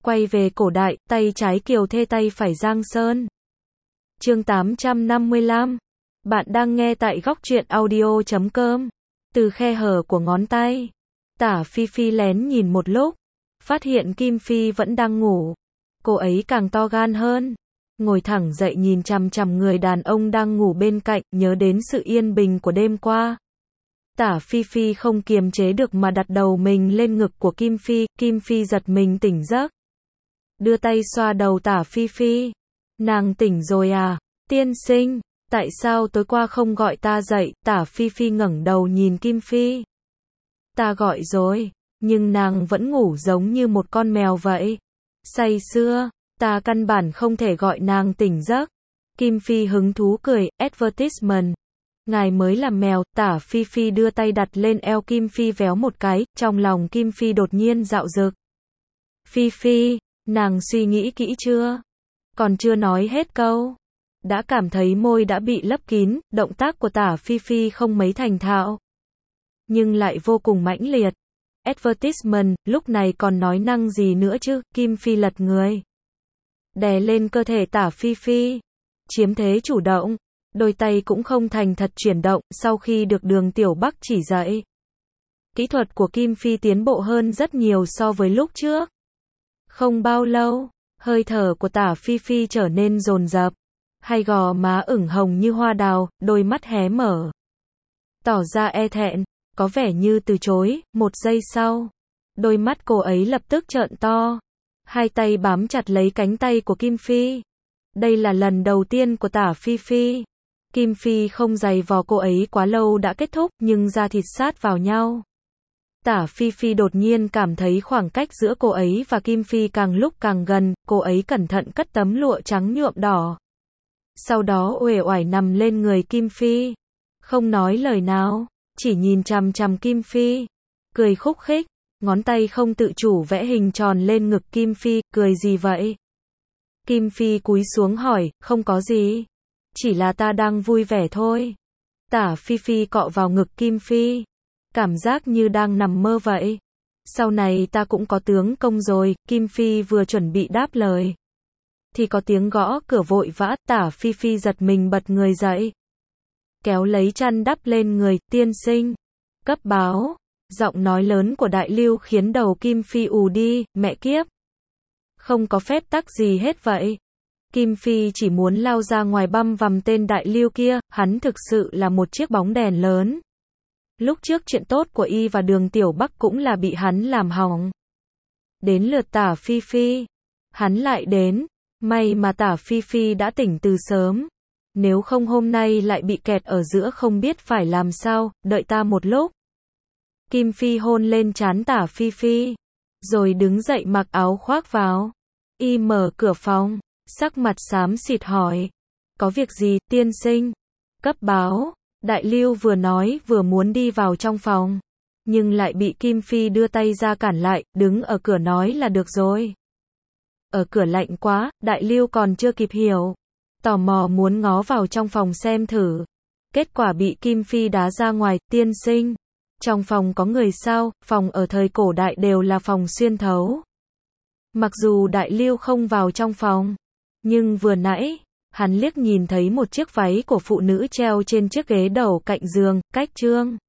Quay về cổ đại, tay trái Kiều Thê tay phải Giang Sơn. Chương 855. Bạn đang nghe tại góc truyện audio.com. Từ khe hở của ngón tay, Tả Phi Phi lén nhìn một lúc, phát hiện Kim Phi vẫn đang ngủ. Cô ấy càng to gan hơn, ngồi thẳng dậy nhìn chằm chằm người đàn ông đang ngủ bên cạnh, nhớ đến sự yên bình của đêm qua. Tả Phi Phi không kiềm chế được mà đặt đầu mình lên ngực của Kim Phi giật mình tỉnh giấc. Đưa tay xoa đầu Tả Phi Phi. Nàng tỉnh rồi à, tiên sinh, tại sao tối qua không gọi ta dậy? Tả Phi Phi ngẩng đầu nhìn Kim Phi. Ta gọi rồi, nhưng nàng vẫn ngủ giống như một con mèo vậy. Say sưa, ta căn bản không thể gọi nàng tỉnh giấc. Kim Phi hứng thú cười, advertisement. Ngài mới là mèo. Tả Phi Phi đưa tay đặt lên eo Kim Phi véo một cái, trong lòng Kim Phi đột nhiên dạo dực. Phi Phi, nàng suy nghĩ kỹ chưa? Còn chưa nói hết câu, đã cảm thấy môi đã bị lấp kín, động tác của Tả Phi Phi không mấy thành thạo, nhưng lại vô cùng mãnh liệt. Advertisement, lúc này còn nói năng gì nữa chứ? Kim Phi lật người, đè lên cơ thể Tả Phi Phi, chiếm thế chủ động, đôi tay cũng không thành thật chuyển động, sau khi được Đường Tiểu Bắc chỉ dạy. Kỹ thuật của Kim Phi tiến bộ hơn rất nhiều so với lúc trước. Không bao lâu, hơi thở của Tả Phi Phi trở nên dồn dập, hai gò má ửng hồng như hoa đào, đôi mắt hé mở, tỏ ra e thẹn, có vẻ như từ chối. Một giây sau, đôi mắt cô ấy lập tức trợn to, hai tay bám chặt lấy cánh tay của Kim Phi. Đây là lần đầu tiên của Tả Phi Phi. Kim Phi không giày vò cô ấy quá lâu đã kết thúc, nhưng da thịt sát vào nhau. Tả Phi Phi đột nhiên cảm thấy khoảng cách giữa cô ấy và Kim Phi càng lúc càng gần, cô ấy cẩn thận cất tấm lụa trắng nhuộm đỏ. Sau đó uể oải nằm lên người Kim Phi, không nói lời nào, chỉ nhìn chằm chằm Kim Phi, cười khúc khích, ngón tay không tự chủ vẽ hình tròn lên ngực Kim Phi. Cười gì vậy? Kim Phi cúi xuống hỏi. Không có gì, chỉ là ta đang vui vẻ thôi. Tả Phi Phi cọ vào ngực Kim Phi, cảm giác như đang nằm mơ vậy. Sau này ta cũng có tướng công rồi. Kim Phi vừa chuẩn bị đáp lời, thì có tiếng gõ cửa vội vã. Tả Phi Phi giật mình bật người dậy, kéo lấy chăn đắp lên người. Tiên sinh, cấp báo. Giọng nói lớn của Đại Lưu khiến đầu Kim Phi ù đi. Mẹ kiếp, không có phép tắc gì hết vậy. Kim Phi chỉ muốn lao ra ngoài băm vằm tên Đại Lưu kia, hắn thực sự là một chiếc bóng đèn lớn. Lúc trước chuyện tốt của y và Đường Tiểu Bắc cũng là bị hắn làm hỏng. Đến lượt Tả Phi Phi, hắn lại đến. May mà Tả Phi Phi đã tỉnh từ sớm, nếu không hôm nay lại bị kẹt ở giữa không biết phải làm sao. Đợi ta một lúc. Kim Phi hôn lên trán Tả Phi Phi, rồi đứng dậy mặc áo khoác vào. Y mở cửa phòng, sắc mặt xám xịt hỏi. Có việc gì, tiên sinh? Cấp báo. Đại Lưu vừa nói vừa muốn đi vào trong phòng, nhưng lại bị Kim Phi đưa tay ra cản lại. Đứng ở cửa nói là được rồi. Ở cửa lạnh quá. Đại Lưu còn chưa kịp hiểu, tò mò muốn ngó vào trong phòng xem thử. Kết quả bị Kim Phi đá ra ngoài. Tiên sinh, trong phòng có người sao? Phòng ở thời cổ đại đều là phòng xuyên thấu. Mặc dù Đại Lưu không vào trong phòng, nhưng vừa nãy, hắn liếc nhìn thấy một chiếc váy của phụ nữ treo trên chiếc ghế đầu cạnh giường, cách chương.